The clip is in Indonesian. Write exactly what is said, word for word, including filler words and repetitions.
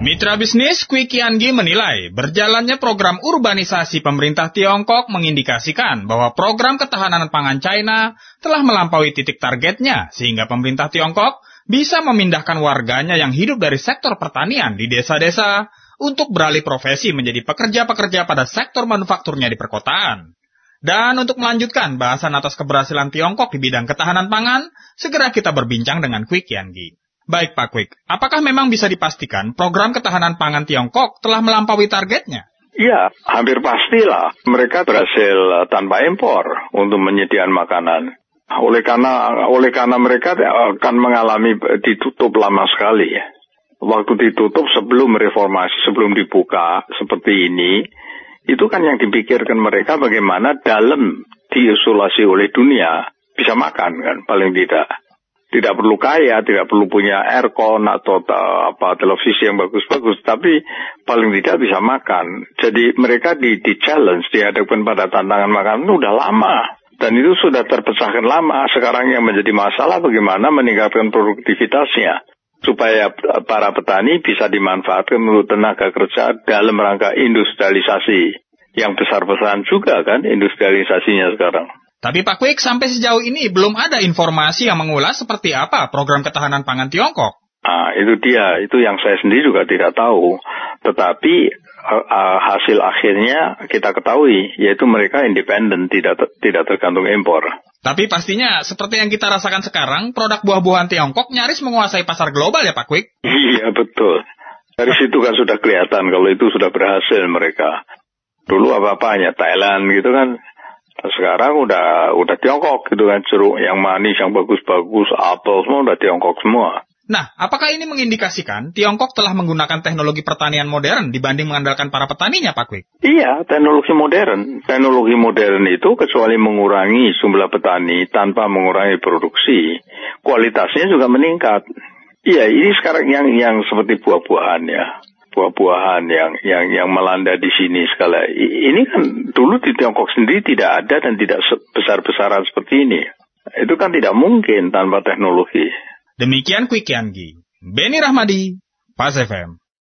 Mitra bisnis Kwi Kiangi menilai berjalannya program urbanisasi pemerintah Tiongkok mengindikasikan bahwa program ketahanan pangan China telah melampaui titik targetnya sehingga pemerintah Tiongkok bisa memindahkan warganya yang hidup dari sektor pertanian di desa-desa untuk beralih profesi menjadi pekerja-pekerja pada sektor manufakturnya di perkotaan. Dan untuk melanjutkan bahasan atas keberhasilan Tiongkok di bidang ketahanan pangan, segera kita berbincang dengan Kwi Kiangi. Baik Pak Kwik, apakah memang bisa dipastikan program ketahanan pangan Tiongkok telah melampaui targetnya? Iya, hampir pastilah. Mereka berhasil tanpa impor untuk menyediakan makanan. Oleh karena oleh karena mereka akan mengalami ditutup lama sekali. Waktu ditutup sebelum reformasi, sebelum dibuka seperti ini, itu kan yang dipikirkan mereka bagaimana dalam diisolasi oleh dunia bisa makan kan, paling tidak. Tidak perlu kaya, tidak perlu punya aircon atau ta, apa televisi yang bagus-bagus, tapi paling tidak bisa makan. Jadi mereka di, di challenge, dihadapkan pada tantangan makanan itu udah lama. Dan itu sudah terpecahkan lama. Sekarang yang menjadi masalah bagaimana meningkatkan produktivitasnya. Supaya para petani bisa dimanfaatkan untuk tenaga kerja dalam rangka industrialisasi. Yang besar-besaran juga kan industrialisasinya sekarang. Tapi Pak Kwik, sampai sejauh ini belum ada informasi yang mengulas seperti apa program ketahanan pangan Tiongkok. Ah, itu dia, itu yang saya sendiri juga tidak tahu. Tetapi uh, uh, hasil akhirnya kita ketahui, yaitu mereka independen, tidak ter, tidak tergantung impor. Tapi pastinya seperti yang kita rasakan sekarang, produk buah-buahan Tiongkok nyaris menguasai pasar global ya Pak Kwik? Iya betul. Dari situ kan sudah kelihatan kalau itu sudah berhasil mereka. Dulu apa-apanya Thailand gitu kan. Sekarang udah udah Tiongkok gitu kan, jeruk yang manis, yang bagus-bagus, apel semua udah Tiongkok semua. Nah, apakah ini mengindikasikan Tiongkok telah menggunakan teknologi pertanian modern dibanding mengandalkan para petaninya, Pak Kwik? Iya, teknologi modern. Teknologi modern itu kecuali mengurangi jumlah petani tanpa mengurangi produksi, kualitasnya juga meningkat. Iya, ini sekarang yang yang seperti buah-buahan ya. buah-buahan yang yang yang melanda di sini sekali. Ini kan dulu di Tiongkok sendiri tidak ada dan tidak besar-besaran seperti ini. Itu kan tidak mungkin tanpa teknologi. Demikian Kwi Kiangi. Beni Rahmadi, Pas F M.